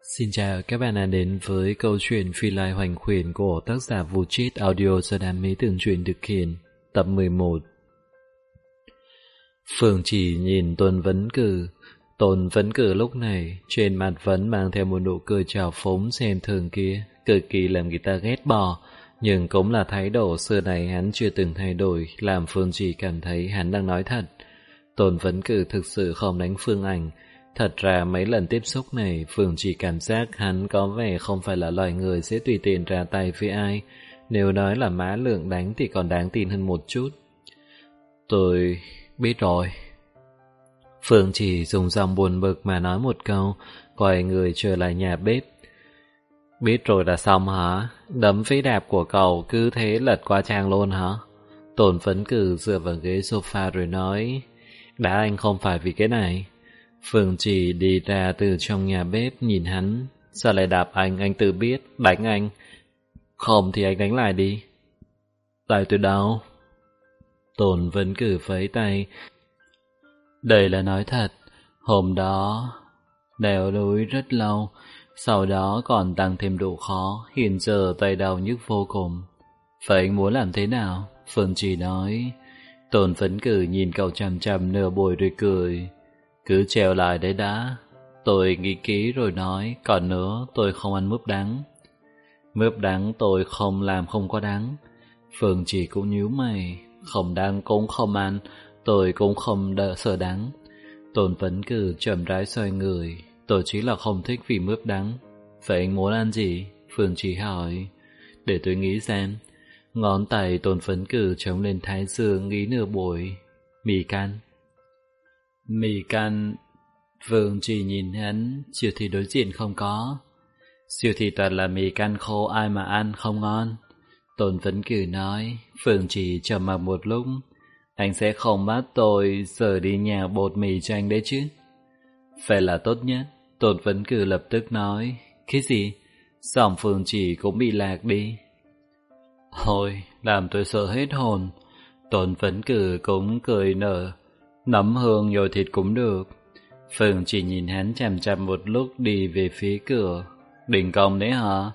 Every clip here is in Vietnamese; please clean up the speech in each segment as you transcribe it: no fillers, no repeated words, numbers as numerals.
Xin chào các bạn đã đến với câu chuyện Phi Lai Hoành Khuyển của tác giả Vũ Chít Audio do đam mê tưởng truyện thực hiện. Tập 11. Phương Chỉ nhìn Tôn Vấn Cử lúc này trên mặt vẫn mang theo một nụ cười trào phúng xem thường kia, cực kỳ làm người ta ghét bỏ, nhưng cũng là thái độ xưa này hắn chưa từng thay đổi, làm Phương Chỉ cảm thấy hắn đang nói thật. Tôn Vấn Cử thực sự không đánh Phương Ảnh. Thật ra mấy lần tiếp xúc này, Phương chỉ cảm giác hắn có vẻ không phải là loài người sẽ tùy tiện ra tay với ai. Nếu nói là Mã Lượng đánh thì còn đáng tin hơn một chút. Tôi biết rồi. Phương chỉ dùng giọng buồn bực mà nói một câu, quay người trở lại nhà bếp. Biết rồi là xong hả? Đấm phế đạp của cậu cứ thế lật qua trang luôn hả? Tôn Vấn Cử dựa vào ghế sofa rồi nói, đã anh không phải vì cái này. Phương Chỉ đi ra từ trong nhà bếp nhìn hắn. Sao lại đạp anh tự biết, đánh anh. Không thì anh đánh lại đi. Tại tôi đâu? Tôn Vấn Cử vẫy tay. Đây là nói thật. Hôm đó leo núi rất lâu, sau đó còn tăng thêm độ khó, hiện giờ tay đau nhức vô cùng. Vậy anh muốn làm thế nào? Phương Chỉ nói. Tôn Vấn Cử nhìn cậu chằm chằm nửa buổi rồi cười. Cứ treo lại đấy đã. Tôi nghĩ kỹ rồi nói. Còn nữa, tôi không ăn mướp đắng. Mướp đắng tôi không làm không có đắng. Phương Chỉ cũng nhíu mày. Không đắng cũng không ăn. Tôi cũng không sợ đắng. Tôn Vấn Cử chậm rãi xoay người. Tôi chỉ là không thích vị mướp đắng. Vậy anh muốn ăn gì? Phương Chỉ hỏi. Để tôi nghĩ xem. Ngón tay Tôn Vấn Cử chống lên thái dương nghĩ nửa buổi. Mì can. Mì can. Phương Chỉ nhìn hắn. Siêu thị đối diện không có. Siêu thị toàn là mì can khô, ai mà ăn không ngon. Tôn Vấn Cử nói. Phương Chỉ trầm mặc một lúc. Anh sẽ không bắt tôi giờ đi nhà bột mì cho anh đấy chứ? Phải là tốt nhất. Tôn Vấn Cử lập tức nói. Cái gì? Giọng Phương Chỉ cũng bị lạc đi. Thôi, làm tôi sợ hết hồn. Tôn Vấn Cử cũng cười nở. Nấm hương nhồi thịt cũng được. Phương chỉ nhìn hắn chằm chằm một lúc đi về phía cửa. Đình công đấy hả?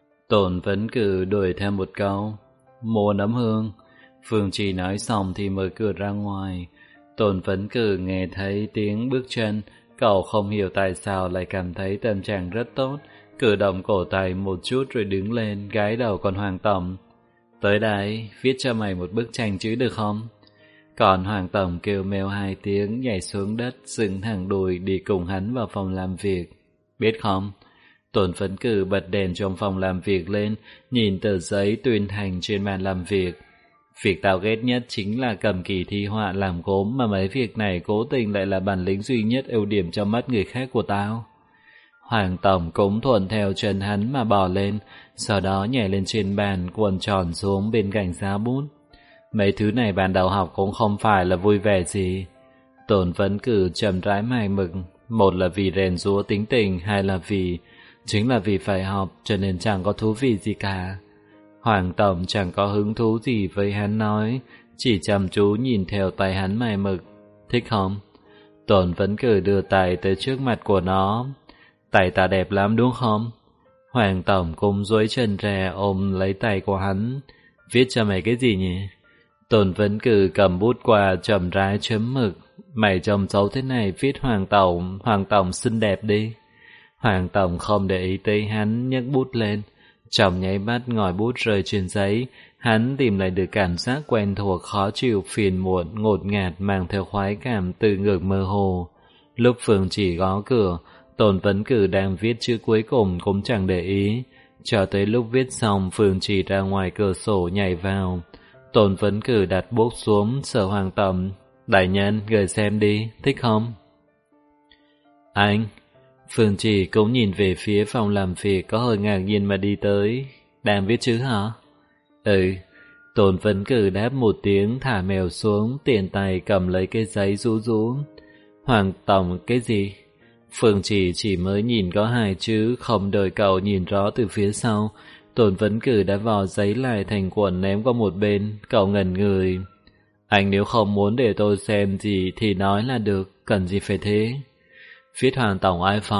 Tôn Vấn Cử đuổi theo một câu. Mua nấm hương. Phương chỉ nói xong thì mở cửa ra ngoài. Tôn Vấn Cử nghe thấy tiếng bước chân. Cậu không hiểu tại sao lại cảm thấy tâm trạng rất tốt. Cử động cổ tay một chút rồi đứng lên, gái đầu còn Hoàng Tổng. Tới đây, viết cho mày một bức tranh chữ được không? Còn Hoàng Tổng kêu meo hai tiếng, nhảy xuống đất, dựng thẳng đùi đi cùng hắn vào phòng làm việc. Biết không? Tôn Vấn Cử bật đèn trong phòng làm việc lên, nhìn tờ giấy tuyên thành trên bàn làm việc. Việc tao ghét nhất chính là cầm kỳ thi họa làm gốm, mà mấy việc này cố tình lại là bản lĩnh duy nhất ưu điểm trong mắt người khác của tao. Hoàng Tổng cũng thuận theo chân hắn mà bò lên, sau đó nhảy lên trên bàn, cuộn tròn xuống bên cạnh giá bút. Mấy thứ này ban đầu học cũng không phải là vui vẻ gì. Tôn Vấn Cử chậm rãi mày mực. Một là vì rèn giũa tính tình, hai là chính là vì phải học, cho nên chẳng có thú vị gì cả. Hoàng Tổng chẳng có hứng thú gì với hắn nói, chỉ chăm chú nhìn theo tay hắn mày mực. Thích không? Tôn Vấn Cử đưa tay tới trước mặt của nó. Tay ta đẹp lắm đúng không? Hoàng Tổng cũng duỗi chân ra ôm lấy tay của hắn. Viết cho mày cái gì nhỉ? Tôn Vấn Cử cầm bút qua chậm rãi chấm mực. Mày trông xấu thế này viết Hoàng Tổng xinh đẹp đi. Hoàng Tổng không để ý tới hắn, nhấc bút lên. Trong nháy mắt ngòi bút rơi trên giấy, hắn tìm lại được cảm giác quen thuộc khó chịu, phiền muộn, ngột ngạt mang theo khoái cảm từ ngược mơ hồ. Lúc Phương Chỉ gõ cửa, Tôn Vấn Cử đang viết chữ cuối cùng cũng chẳng để ý. Cho tới lúc viết xong, Phương Chỉ ra ngoài cửa sổ nhảy vào. Tôn Vấn Cử đặt bút xuống, sợ Hoàng Tổng. Đại nhân, gửi xem đi, thích không? Anh. Phương Chỉ cũng nhìn về phía phòng làm việc, có hơi ngạc nhiên mà đi tới. Đang viết chữ hả? Ừ. Tôn Vấn Cử đáp một tiếng, thả mèo xuống, tiện tay cầm lấy cái giấy rũ rũ. Hoàng Tổng cái gì? Phương chỉ mới nhìn có hai chữ, không đợi cậu nhìn rõ từ phía sau. Tôn Vấn Cử đã vò giấy lại thành cuộn ném qua một bên. Cậu ngẩn người. Anh nếu không muốn để tôi xem gì thì nói là được, cần gì phải thế? Viết Hoàng Tổng ai phong?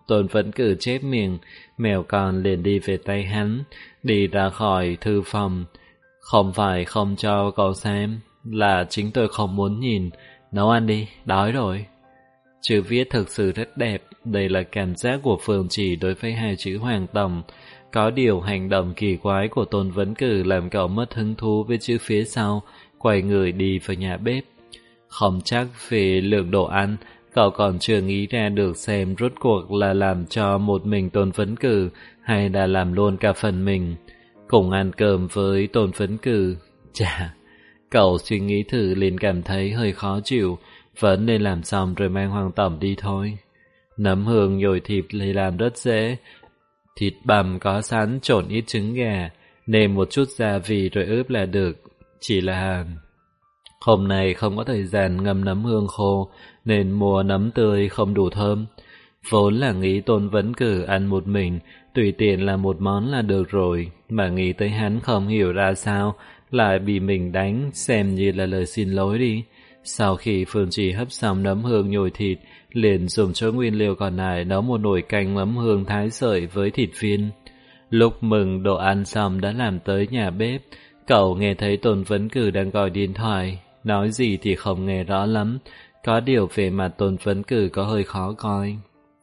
Tôn Phấn Cử chép miệng, mèo con liền đi về tay hắn, đi ra khỏi thư phòng. Không phải không cho cậu xem, là chính tôi không muốn nhìn. Nấu ăn đi, đói rồi. Chữ viết thực sự rất đẹp, đây là cảm giác của Phương Chỉ đối với hai chữ Hoàng Tổng. Có điều hành động kỳ quái của Tôn Vấn Cử làm cậu mất hứng thú với chữ phía sau, quay người đi vào nhà bếp. Không chắc về lượng đồ ăn, cậu còn chưa nghĩ ra được xem rốt cuộc là làm cho một mình Tôn Vấn Cử hay là làm luôn cả phần mình. Cùng ăn cơm với Tôn Vấn Cử, chà, cậu suy nghĩ thử liền cảm thấy hơi khó chịu, vẫn nên làm xong rồi mang Hoàng Tổng đi thôi. Nấm hương nhồi thịt lấy làm rất dễ, thịt bằm có sẵn trộn ít trứng gà, nêm một chút gia vị rồi ướp là được. Chỉ là hôm nay không có thời gian ngâm nấm hương khô nên mua nấm tươi không đủ thơm. Vốn là nghĩ Tôn Vấn Cử ăn một mình, tùy tiện làm một món là được rồi, mà nghĩ tới hắn không hiểu ra sao lại bị mình đánh, xem như là lời xin lỗi đi. Sau khi Phương Chỉ hấp xong nấm hương nhồi thịt, liền dùng chỗ nguyên liệu còn lại nấu một nồi canh nấm hương thái sợi với thịt viên. Lúc mừng đồ ăn xong đã làm tới nhà bếp, cậu nghe thấy Tôn Vấn Cử đang gọi điện thoại, nói gì thì không nghe rõ lắm, có điều về mặt Tôn Vấn Cử có hơi khó coi.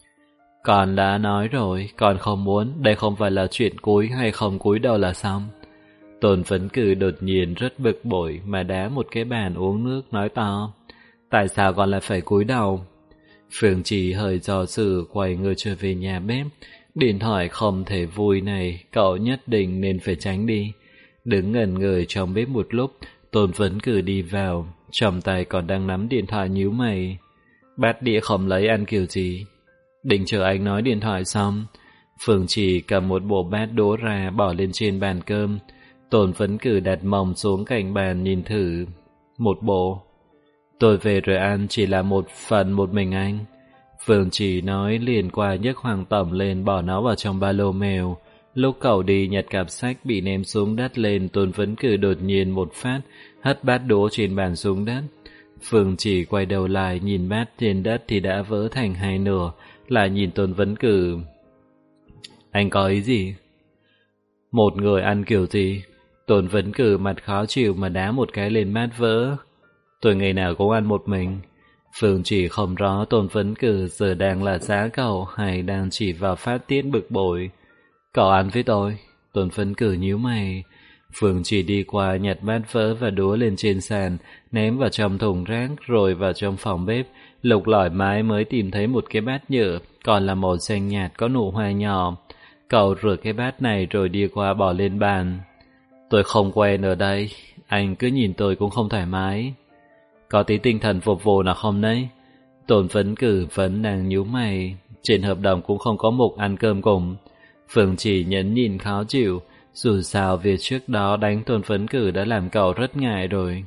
Con đã nói rồi, con không muốn, đây không phải là chuyện cúi hay không cúi đâu là xong. Tôn Vấn Cử đột nhiên rất bực bội mà đá một cái bàn uống nước nói to, tại sao con lại phải cúi đầu? Phương Chỉ hơi do dự quay người trở về nhà bếp, điện thoại không thể vui này, cậu nhất định nên phải tránh đi. Đứng ngẩn người trong bếp một lúc, Tôn Vấn Cử đi vào, trong tay còn đang nắm điện thoại nhíu mày. Bát đĩa không lấy ăn kiểu gì? Định chờ anh nói điện thoại xong, Phương Chỉ cầm một bộ bát đũa ra bỏ lên trên bàn cơm. Tôn Vấn Cử đặt mông xuống cạnh bàn nhìn thử. Một bộ. Tôi về rồi ăn chỉ là một phần một mình anh. Phương Chỉ nói liền qua nhấc Hoàng Tổng lên bỏ nó vào trong ba lô mèo. Lúc cậu đi nhặt cặp sách bị ném xuống đất lên, Tôn Vấn Cử đột nhiên một phát hất bát đũa trên bàn xuống đất. Phương Chỉ quay đầu lại nhìn bát trên đất thì đã vỡ thành hai nửa, lại nhìn Tôn Vấn Cử. Anh có ý gì? Một người ăn kiểu gì? Tôn Vấn Cử mặt khó chịu mà đá một cái lên bát vỡ. Tôi ngày nào cũng ăn một mình. Phương Chỉ không rõ Tôn Vấn Cử giờ đang là giá cậu hay đang chỉ vào phát tiết bực bội. Cậu ăn với tôi. Tôn Vấn Cử nhíu mày. Phương Chỉ đi qua nhặt bát vỡ và đũa lên trên sàn, ném vào trong thùng rác rồi vào trong phòng bếp, lục lọi mãi mới tìm thấy một cái bát nhựa, còn là màu xanh nhạt có nụ hoa nhỏ. Cậu rửa cái bát này rồi đi qua bỏ lên bàn. Tôi không quen ở đây, anh cứ nhìn tôi cũng không thoải mái. Có tí tinh thần phục vụ nào không đấy? Tôn Vấn Cử vẫn đang nhíu mày, trên hợp đồng cũng không có mục ăn cơm cùng. Phương Chỉ nhẫn nhìn khó chịu, dù sao việc trước đó đánh Tôn Vấn Cử đã làm cậu rất ngại rồi.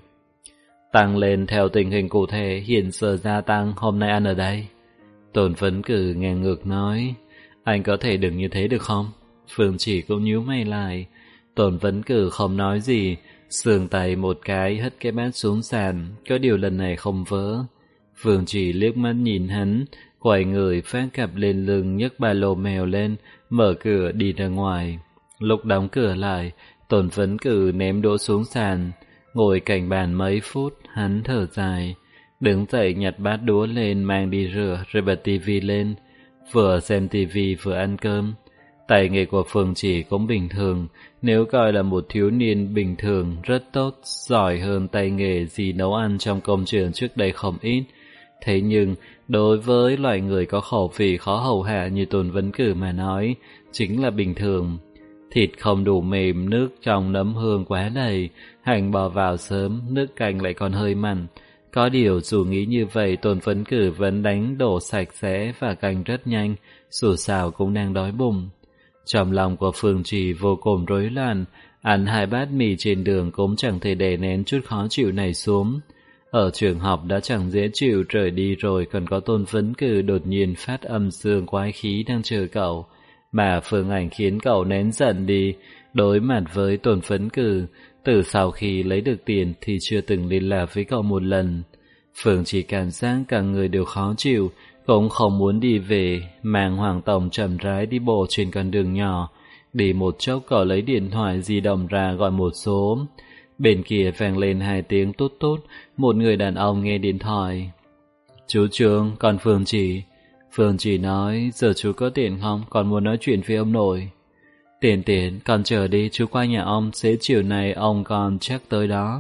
Tăng lên theo tình hình cụ thể, hiện giờ gia tăng, hôm nay ăn ở đây. Tôn Vấn Cử ngang ngược nói, anh có thể đừng như thế được không? Phương Chỉ cũng nhíu mày lại. Tôn Vấn Cử không nói gì, sườn tay một cái hất cái bát xuống sàn, có điều lần này không vỡ. Phương Chỉ liếc mắt nhìn hắn, quay người phát cặp lên lưng nhấc ba lô mèo lên, mở cửa đi ra ngoài. Lúc đóng cửa lại, Tôn Vấn Cử ném đũa xuống sàn, ngồi cạnh bàn mấy phút, hắn thở dài, đứng dậy nhặt bát đũa lên mang đi rửa rồi bật tivi lên, vừa xem tivi vừa ăn cơm. Tay nghề của Phương Chỉ cũng bình thường, nếu coi là một thiếu niên bình thường rất tốt, giỏi hơn tay nghề gì nấu ăn trong công trường trước đây không ít. Thế nhưng, đối với loại người có khẩu vị khó hầu hạ như Tôn Vấn Cử mà nói, chính là bình thường. Thịt không đủ mềm, nước trong nấm hương quá đầy, hành bò vào sớm, nước canh lại còn hơi mặn. Có điều dù nghĩ như vậy, Tôn Vấn Cử vẫn đánh đổ sạch sẽ và canh rất nhanh, dù sao cũng đang đói bụng. Trong lòng của Phương Chỉ vô cùng rối loạn, ăn 2 bát mì trên đường cũng chẳng thể đè nén chút khó chịu này xuống. Ở trường học đã chẳng dễ chịu, rời đi rồi còn có Tôn Vấn Cử đột nhiên phát âm dương quái khí đang chờ cậu. Mà Phương Ảnh khiến cậu nén giận đi, đối mặt với Tôn Vấn Cử, từ sau khi lấy được tiền thì chưa từng liên lạc với cậu một lần. Phương Chỉ cảm giác cả người đều khó chịu, cũng không muốn đi về, mang Hoàng Tổng chậm rãi đi bộ trên con đường nhỏ. Đi một chốc cậu lấy điện thoại di động ra gọi một số. Bên kia vang lên 2 tiếng tút tút, một người đàn ông nghe điện thoại. Chú Trương, còn Phương Chỉ. Phương Chỉ nói, giờ chú có tiền không, còn muốn nói chuyện với ông nội. Tiền, con chờ đi, chú qua nhà ông, xế chiều này ông còn chắc tới đó.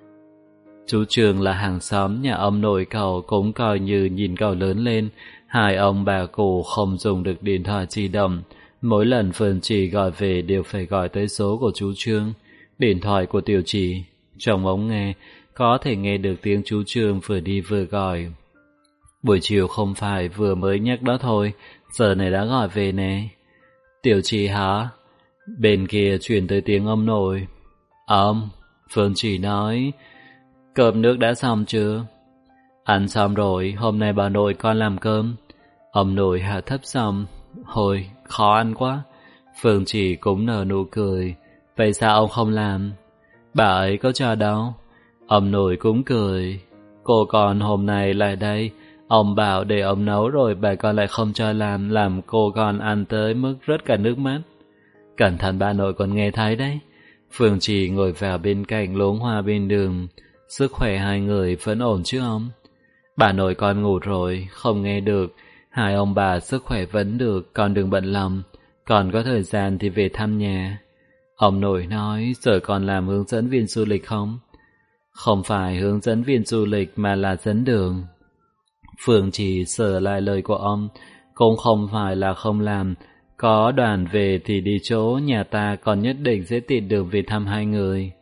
Chú Trương là hàng xóm nhà ông nội cậu, cũng coi như nhìn cậu lớn lên. Hai ông bà cụ không dùng được điện thoại di động. Mỗi lần Phương Chỉ gọi về đều phải gọi tới số của chú Trương. Điện thoại của Tiểu Chỉ trong ống nghe, có thể nghe được tiếng chú Trương vừa đi vừa gọi. Buổi chiều không phải vừa mới nhắc đó thôi, giờ này đã gọi về nè. Tiểu Chỉ hả? Bên kia truyền tới tiếng ông nội. Ông, Phương Chỉ nói, cơm nước đã xong chưa? Ăn xong rồi, hôm nay bà nội con làm cơm. Ông nội hạ thấp xong. Hồi, khó ăn quá. Phương Chỉ cũng nở nụ cười. Vậy sao ông không làm? Bà ấy có cho đâu. Ông nội cũng cười. Cô con hôm nay lại đây. Ông bảo để ông nấu rồi bà con lại không cho làm cô con ăn tới mức rớt cả nước mắt. Cẩn thận bà nội còn nghe thấy đấy. Phương Chỉ ngồi vào bên cạnh luống hoa bên đường. Sức khỏe hai người vẫn ổn chứ ông? Bà nội con ngủ rồi, không nghe được. Hai ông bà sức khỏe vẫn được, con đừng bận lòng. Còn có thời gian thì về thăm nhà. Ông nội nói, giờ còn làm hướng dẫn viên du lịch không? Không phải hướng dẫn viên du lịch mà là dẫn đường. Phương Chỉ sửa lại lời của ông, cũng không phải là không làm. Có đoàn về thì đi chỗ nhà ta còn nhất định sẽ tiện đường về thăm hai người.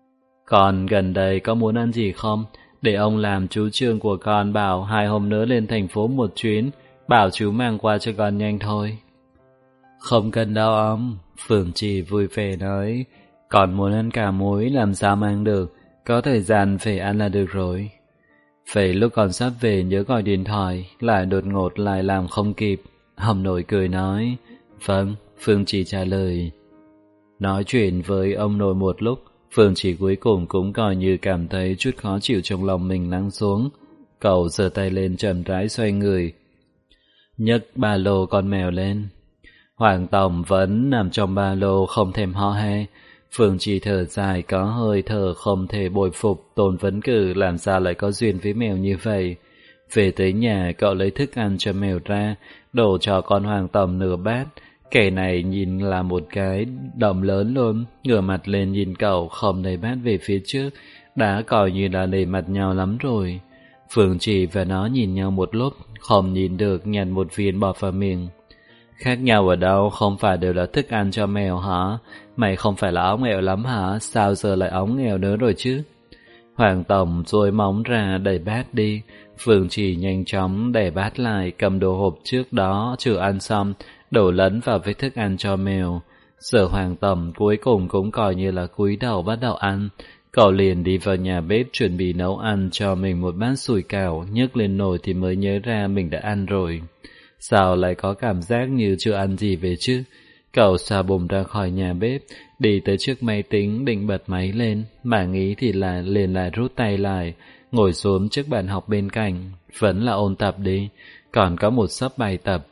Còn gần đây có muốn ăn gì không? Để ông làm chú Trương của con bảo 2 hôm nữa lên thành phố một chuyến, bảo chú mang qua cho con nhanh thôi. Không cần đâu ông, Phương Chỉ vui vẻ nói, còn muốn ăn cả muối làm sao mang được, có thời gian về ăn là được rồi. Vậy lúc còn sắp về nhớ gọi điện thoại, lại đột ngột lại làm không kịp. Ông nội cười nói, vâng, Phương Chỉ trả lời. Nói chuyện với ông nội một lúc, Phương Chỉ cuối cùng cũng coi như cảm thấy chút khó chịu trong lòng mình lắng xuống. Cậu giơ tay lên chậm rãi xoay người, nhấc ba lô con mèo lên. Hoàng Tổng vẫn nằm trong ba lô không thèm ho he. Phương Chỉ thở dài có hơi thở không thể bồi phục. Tôn Vấn Cử làm sao lại có duyên với mèo như vậy. Về tới nhà cậu lấy thức ăn cho mèo ra, đổ cho con Hoàng Tổng nửa bát. Kẻ này nhìn là một cái đầm lớn luôn, ngửa mặt lên nhìn cậu không đẩy bát về phía trước, đã coi như là nể mặt nhau lắm rồi. Phương Chỉ và nó nhìn nhau một lúc, không nhìn được nhặt một viên bỏ vào miệng. Khác nhau ở đâu, không phải đều là thức ăn cho mèo hả? Mày không phải là ống nghèo lắm hả? Sao giờ lại ống nghèo nữa rồi chứ? Hoàng Tổng duỗi móng ra đẩy bát đi. Phương Chỉ nhanh chóng đẩy bát lại, cầm đồ hộp trước đó chưa ăn xong, đổ lẫn vào với thức ăn cho mèo. Giờ Hoàng Tổng cuối cùng cũng coi như là cúi đầu bắt đầu ăn. Cậu liền đi vào nhà bếp chuẩn bị nấu ăn cho mình một bát sủi cảo, nhấc lên nồi thì mới nhớ ra mình đã ăn rồi. Sao lại có cảm giác như chưa ăn gì về chứ? Cậu xà bùm ra khỏi nhà bếp, đi tới trước máy tính định bật máy lên, mà nghĩ thì liền lại rút tay lại, ngồi xuống trước bàn học bên cạnh. Vẫn là ôn tập đi, còn có một xấp bài tập.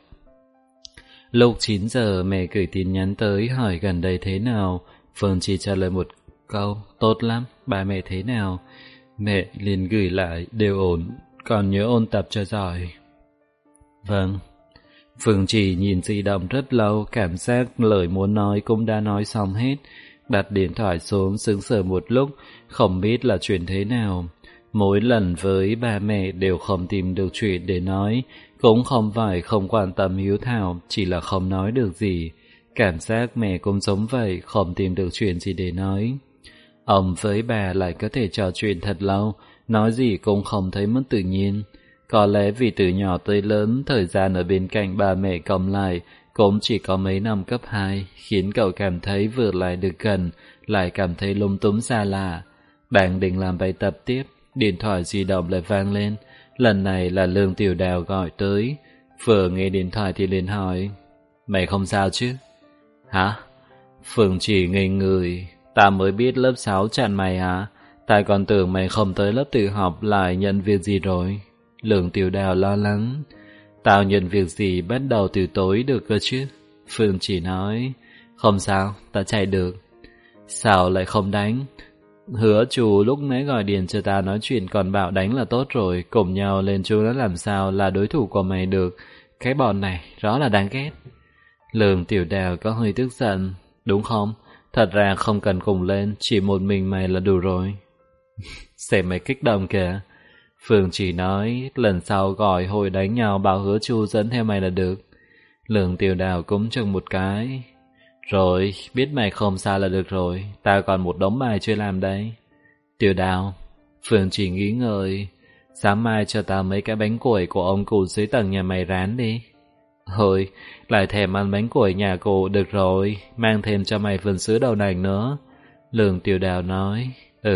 Lúc 9 giờ mẹ gửi tin nhắn tới hỏi gần đây thế nào. Phương chỉ trả lời một câu, tốt lắm, ba mẹ thế nào? Mẹ liền gửi lại, đều ổn, còn nhớ ôn tập cho giỏi. Vâng. Phương Chỉ nhìn di động rất lâu, cảm giác lời muốn nói cũng đã nói xong hết. Đặt điện thoại xuống sững sờ một lúc, không biết là chuyện thế nào. Mỗi lần với ba mẹ đều không tìm được chuyện để nói, cũng không phải không quan tâm hiếu thảo, chỉ là không nói được gì. Cảm giác mẹ cũng giống vậy, không tìm được chuyện gì để nói. Ông với bà lại có thể trò chuyện thật lâu, nói gì cũng không thấy mất tự nhiên. Có lẽ vì từ nhỏ tới lớn, thời gian ở bên cạnh ba mẹ cộng lại cũng chỉ có mấy năm cấp 2, khiến cậu cảm thấy vừa lại được gần, lại cảm thấy lung túng xa lạ. Đang định làm bài tập tiếp, điện thoại di động lại vang lên. Lần này là Lương Tiểu Đào gọi tới. Vừa nghe điện thoại thì liền hỏi, mày không sao chứ? Hả? Phương Chỉ ngây người, ta mới biết lớp 6 chặn mày hả? Ta còn tưởng mày không tới lớp tự học lại nhận việc gì rồi. Lương Tiểu Đào lo lắng, Tao nhận việc gì bắt đầu từ tối được cơ chứ? Phương Chỉ nói, không sao, tao chạy được. Sao lại không đánh? Hứa Chu lúc nãy gọi điện cho tao nói chuyện còn bảo đánh là tốt rồi, cùng nhau lên chú nó làm sao là đối thủ của mày được. Cái bọn này rõ là đáng ghét. Lương Tiểu Đào có hơi tức giận, đúng không? Thật ra không cần cùng lên, chỉ một mình mày là đủ rồi. Xem mày kích động kìa. Phương Chỉ nói, lần sau gọi hồi đánh nhau bảo Hứa Chu dẫn theo mày là được. Lương Tiểu Đào cũng chừng một cái. Rồi, biết mày không sao là được rồi, tao còn một đống bài chưa làm đây. Tiểu Đào, Phương Chỉ nghĩ ngợi, sáng mai cho tao mấy cái bánh củi của ông cụ dưới tầng nhà mày rán đi. Thôi, lại thèm ăn bánh củi nhà cụ được rồi, mang thêm cho mày phần sữa đậu nành nữa. Lương Tiểu Đào nói,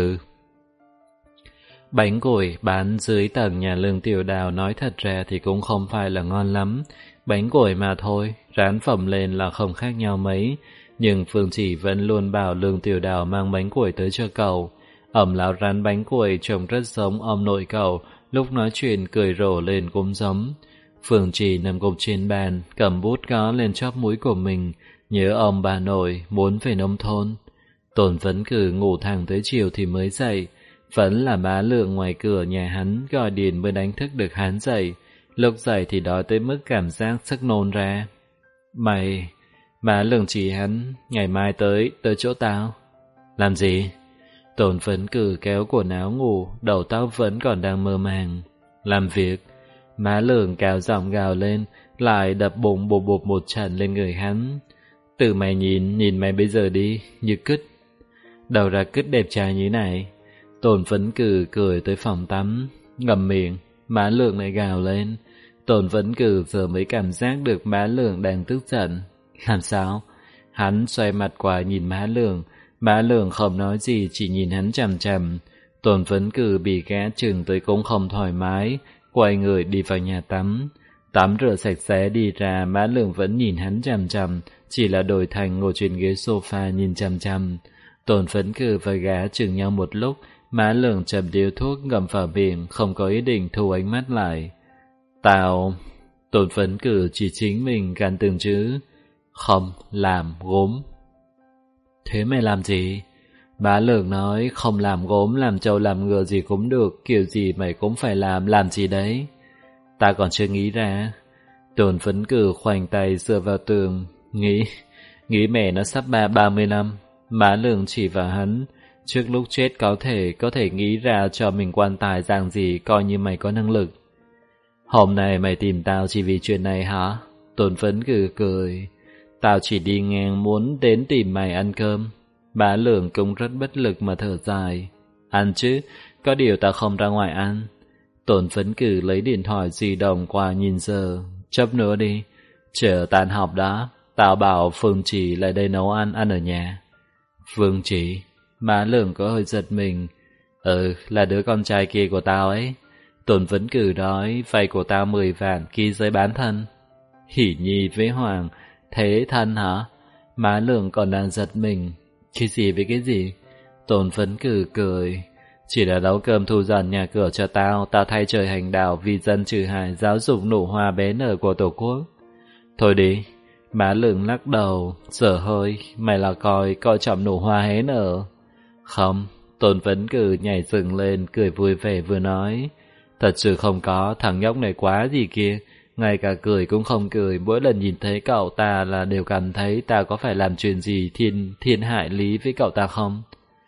Bánh củi bán dưới tầng nhà Lương Tiểu Đào nói thật ra thì cũng không phải là ngon lắm. Bánh củi mà thôi, rán phẩm lên là không khác nhau mấy. Nhưng Phương Chỉ vẫn luôn bảo Lương Tiểu Đào mang bánh củi tới cho cậu. Ẩm lão rán bánh củi trông rất giống ông nội cậu, lúc nói chuyện cười rộ lên cũng giống. Phương Chỉ nằm gục trên bàn, cầm bút gõ lên chóp mũi của mình, nhớ ông bà nội, muốn về nông thôn. Tồn Vấn Cử ngủ thẳng tới chiều thì mới dậy. Vẫn là má Lượng ngoài cửa nhà hắn gọi điện mới đánh thức được hắn dậy. Lúc dậy thì đói tới mức cảm giác sức nôn ra. Má Lượng chỉ hắn, ngày mai tới chỗ tao. Làm gì? Tồn Vấn Cử kéo quần áo ngủ, đầu tóc vẫn còn đang mơ màng. Làm việc. Má Lượng cao giọng gào lên, lại đập bụng bụp bụp một trận lên người hắn. Tự mày nhìn mày bây giờ đi, như cứt. Đầu ra cứt đẹp trai như này. Tồn Vấn Cử cười tới phòng tắm, ngậm miệng, má Lượng lại gào lên. Tồn Vấn Cử giờ mới cảm giác được má Lượng đang tức giận. Làm sao? Hắn xoay mặt qua nhìn má Lượng không nói gì chỉ nhìn hắn chằm chằm. Tồn Vấn Cử bị gã chừng tới cũng không thoải mái, quay người đi vào nhà tắm. Tắm rửa sạch sẽ đi ra, má Lượng vẫn nhìn hắn chằm chằm, chỉ là đổi thành ngồi trên ghế sofa nhìn chằm chằm. Tồn Vấn Cử và gã chừng nhau một lúc, má Lượng chầm điếu thuốc ngậm vào miệng, không có ý định thu ánh mắt lại. Tồn Vấn Cử chỉ chính mình gằn từng chữ, không làm gốm. Thế mày làm gì? Má Lượng nói, không làm gốm, làm trâu làm ngựa gì cũng được, kiểu gì mày cũng phải làm gì đấy? Ta còn chưa nghĩ ra. Tồn Vấn Cử khoanh tay dựa vào tường, nghĩ mẹ nó sắp 30 năm. Má Lượng chỉ vào hắn, trước lúc chết có thể nghĩ ra cho mình quan tài dạng gì, coi như mày có năng lực. Hôm nay mày tìm tao chỉ vì chuyện này hả? Tồn Vấn Cử cười. Tao chỉ đi ngang muốn đến tìm mày ăn cơm. Má Lượng cũng rất bất lực mà thở dài. Ăn chứ, có điều tao không ra ngoài ăn. Tồn Vấn Cử lấy điện thoại di động qua nhìn giờ. Chấp nữa đi, chờ tan học đó. Tao bảo Phương Chỉ lại đây nấu ăn ở nhà. Phương Chỉ? Má Lượng có hơi giật mình. Là đứa con trai kia của tao ấy. Tồn Vấn Cử nói vay của tao 10 vạn ký giấy bán thân. Hỉ Nhi với Hoàng, thế thân hả? Má Lượng còn đang giật mình. Cái gì với cái gì? Tồn Vấn Cử cười. Chỉ là nấu cơm thu dọn nhà cửa cho tao thay trời hành đạo vì dân trừ hại, giáo dục nụ hoa bé nở của Tổ quốc. Thôi đi. Má Lượng lắc đầu, dở hơi, mày là coi trọng nụ hoa hé nở. Không, Tồn Vấn Cử nhảy dựng lên, cười vui vẻ vừa nói. Thật sự không có, thằng nhóc này quá gì kia, ngay cả cười cũng không cười, mỗi lần nhìn thấy cậu ta là đều cảm thấy ta có phải làm chuyện gì thiên hại lý với cậu ta không?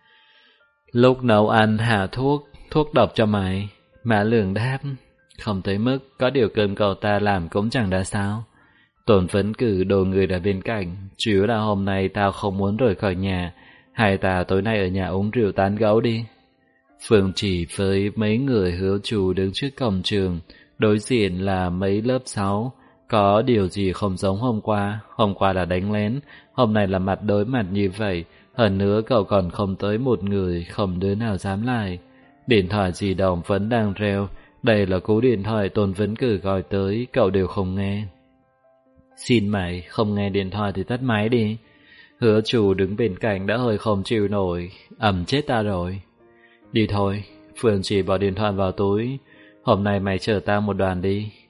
Lúc nấu ăn hạ thuốc độc cho mày. Má Lượng đáp, không tới mức, có điều cơm cậu ta làm cũng chẳng đã sao. Tồn Vấn Cử đồ người ở bên cạnh, chủ yếu là hôm nay tao không muốn rời khỏi nhà, hay ta tối nay ở nhà uống rượu tán gẫu đi. Phương Chỉ với mấy người Hứa Chu đứng trước cổng trường, đối diện là mấy lớp 6, có điều gì không giống hôm qua là đánh lén, hôm nay là mặt đối mặt như vậy, hơn nữa cậu còn không tới một người, không đứa nào dám lại. Điện thoại di động vẫn đang reo, đây là cú điện thoại Tồn Vấn Cử gọi tới, cậu đều không nghe. Xin mày, không nghe điện thoại thì tắt máy đi. Hứa Chu đứng bên cạnh đã hơi không chịu nổi, chết ta rồi. Đi thôi, Phương Chỉ bỏ điện thoại vào túi. Hôm nay mày chở tao một đoàn đi.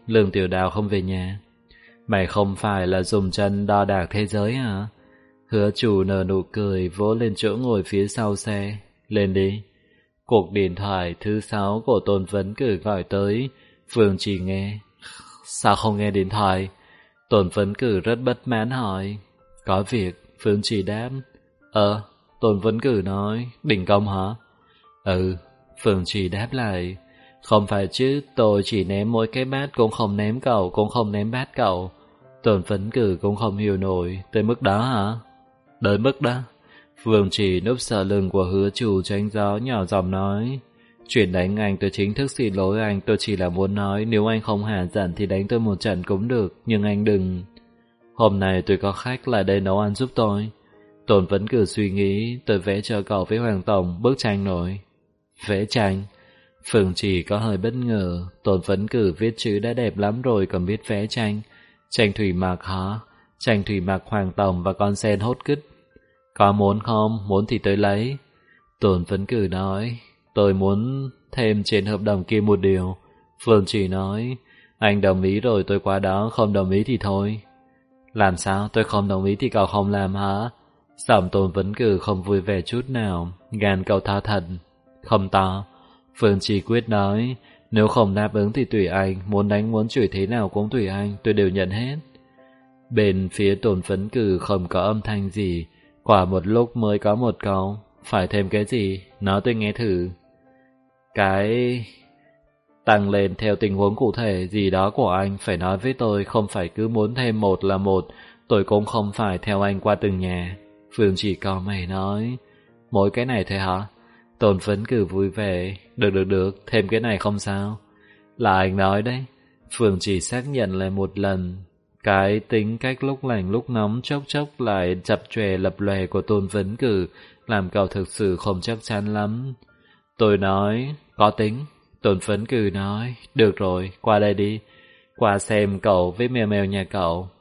Lương Tiểu Đào không về nhà. Mày không phải là dùng chân đo đạc thế giới hả? Hứa Chủ nở nụ cười vỗ lên chỗ ngồi phía sau xe. Lên đi. Cuộc điện thoại thứ 6 của Tôn Vấn Cử gọi tới. Phương Chỉ nghe. Sao không nghe điện thoại? Tôn Vấn Cử rất bất mãn hỏi. Có việc. Phương Chỉ đáp. Tôn Vấn Cử nói. Đình công hả? Ừ. Phương Chỉ đáp lại. Không phải chứ, tôi chỉ ném mỗi cái bát, cũng không ném cậu, cũng không ném bát cậu. Tôn Vấn Cử cũng không hiểu nổi. Tới mức đó hả? Tới mức đó. Phương Chỉ núp sau lưng của Hứa Chủ tránh gió nhỏ giọng nói. Chuyện đánh anh tôi chính thức xin lỗi anh, tôi chỉ là muốn nói nếu anh không hả giận thì đánh tôi một trận cũng được, nhưng anh đừng. Hôm nay tôi có khách lại đây nấu ăn giúp tôi. Tôn Vấn Cử suy nghĩ, tôi vẽ cho cậu với Hoàng Tổng bức tranh nổi. Vẽ tranh? Phương Chỉ có hơi bất ngờ, Tôn Vấn Cử viết chữ đã đẹp lắm rồi còn biết vẽ tranh. Tranh thủy mặc hả? Tranh thủy mặc Hoàng Tổng và con sen hốt cứt. Có muốn không? Muốn thì tới lấy. Tôn Vấn Cử nói. Tôi muốn thêm trên hợp đồng kia một điều. Phương Chỉ nói. Anh đồng ý rồi tôi qua đó, không đồng ý thì thôi. Làm sao? Tôi không đồng ý thì cậu không làm hả? Giọng Tôn Vấn Cử không vui vẻ chút nào. Gan cậu tha thần. Không to. Phương Chỉ quyết nói. Nếu không đáp ứng thì tùy anh. Muốn đánh muốn chửi thế nào cũng tùy anh. Tôi đều nhận hết. Bên phía Tôn Vấn Cử không có âm thanh gì. Quả một lúc mới có một câu. Phải thêm cái gì? Nói tôi nghe thử. Cái tăng lên theo tình huống cụ thể gì đó của anh phải nói với tôi, không phải cứ muốn thêm một là một. Tôi cũng không phải theo anh qua từng nhà. Phương Chỉ cau mày nói. Mỗi cái này thôi hả? Tôn Vấn Cử vui vẻ. Được, thêm cái này không sao. Là anh nói đấy. Phương Chỉ xác nhận lại một lần. Cái tính cách lúc lành lúc nóng chốc chốc lại chập chòe lập lòe của Tôn Vấn Cử làm cậu thực sự không chắc chắn lắm. Tôi nói, có tính. Tôn Vấn Cử nói, được rồi, qua đây đi. Qua xem cậu với mèo mèo nhà cậu.